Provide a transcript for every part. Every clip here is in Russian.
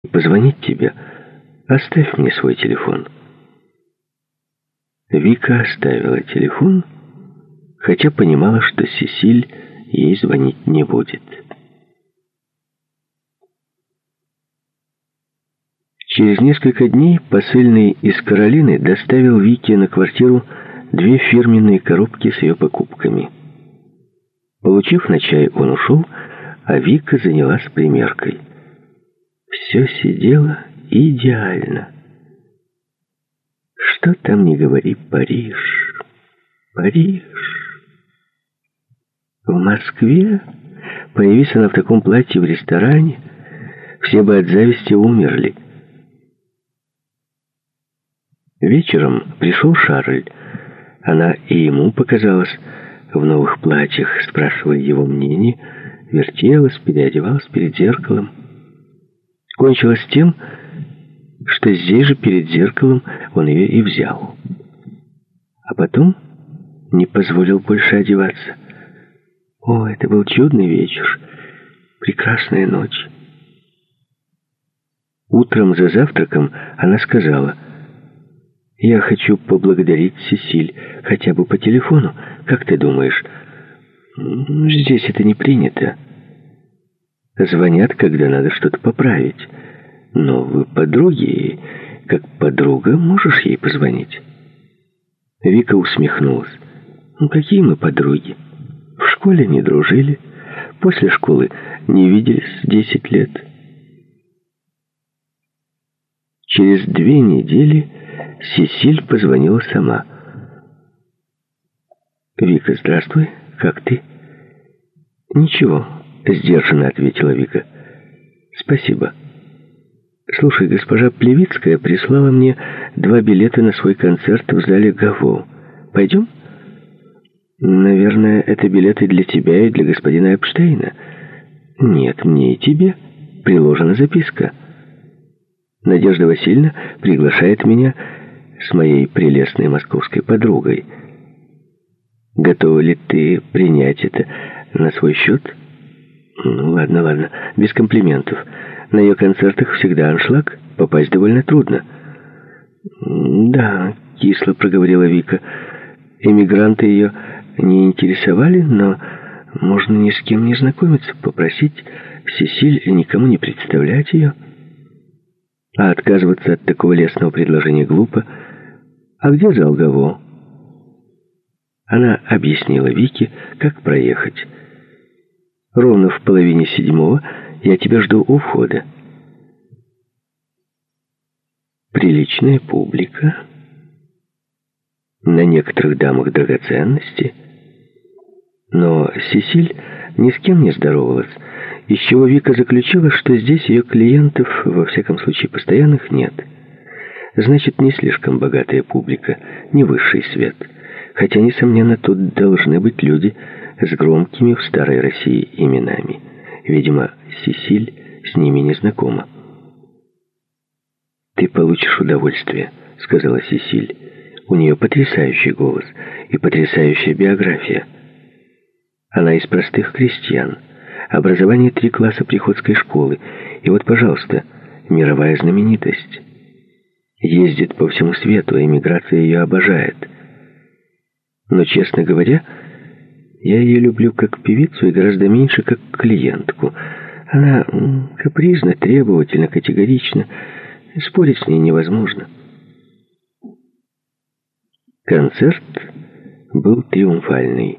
позвонить тебе. Оставь мне свой телефон». Вика оставила телефон, хотя понимала, что Сесиль ей звонить не будет. Через несколько дней посыльный из Каролины доставил Вике на квартиру 2 фирменные коробки с ее покупками. Получив на чай, он ушел, а Вика занялась примеркой. Все сидело идеально. Что там ни говори, Париж. Париж. В Москве, появись она в таком платье в ресторане, все бы от зависти умерли. Вечером пришел Шарль. Она и ему показалась в новых платьях, спрашивая его мнение, вертелась, переодевалась перед зеркалом. Кончилось тем, что здесь же перед зеркалом он ее и взял. А потом не позволил больше одеваться. О, это был чудный вечер, прекрасная ночь. Утром за завтраком она сказала: «Я хочу поблагодарить Сесиль, хотя бы по телефону. Как ты думаешь?» «Здесь это не принято. Звонят, когда надо что-то поправить. Но вы подруги, и как подруга можешь ей позвонить?» Вика усмехнулась. «Какие мы подруги? В школе не дружили, после школы не виделись 10 лет». Через 2 недели Сесиль позвонила сама. «Вика, здравствуй. Как ты?» «Ничего», — сдержанно ответила Вика. «Спасибо. Слушай, госпожа Плевицкая прислала мне 2 билета на свой концерт в зале Гаво. Пойдем?» «Наверное, это билеты для тебя и для господина Эпштейна». «Нет, мне и тебе. Приложена записка. Надежда Васильевна приглашает меня с моей прелестной московской подругой. Готова ли ты принять это на свой счет?» «Ну, ладно, без комплиментов. На ее концертах всегда аншлаг, попасть довольно трудно». «Да», — кисло проговорила Вика, — «эмигранты ее не интересовали, но можно ни с кем не знакомиться, попросить Сесиль никому не представлять ее. А отказываться от такого лестного предложения глупо. А где зал Гаво?» Она объяснила Вике, как проехать. «Ровно в 6:30 я тебя жду у входа». Приличная публика. На некоторых дамах драгоценности. Но Сесиль ни с кем не здоровалась, из чего Вика заключила, что здесь ее клиентов, во всяком случае постоянных, нет. Значит, не слишком богатая публика, не высший свет. Хотя, несомненно, тут должны быть люди с громкими в старой России именами. Видимо, Сесиль с ними не знакома. «Ты получишь удовольствие», — сказала Сесиль. «У нее потрясающий голос и потрясающая биография. Она из простых крестьян. Образование 3 класса приходской школы. И вот, пожалуйста, мировая знаменитость. Ездит по всему свету, а эмиграция ее обожает. Но, честно говоря, я ее люблю как певицу и гораздо меньше как клиентку. Она капризна, требовательна, категорична. Спорить с ней невозможно». Концерт был триумфальный.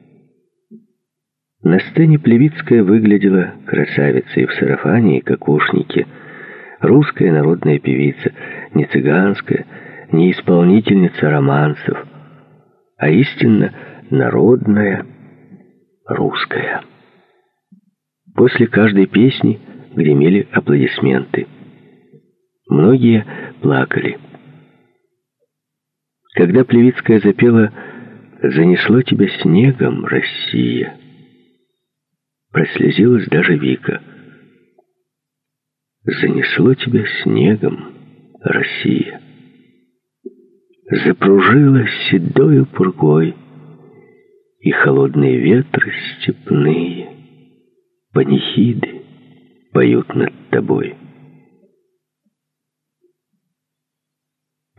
На сцене Плевицкая выглядела красавицей в сарафане и кокошнике. Русская народная певица, не цыганская, не исполнительница романсов, а истинно народная русская. После каждой песни гремели аплодисменты. Многие плакали. Когда Плевицкая запела «Занесло тебя снегом, Россия», прослезилась даже Вика. «Занесло тебя снегом, Россия». Запружила седою пургой, и холодные ветры степные, панихиды поют над тобой.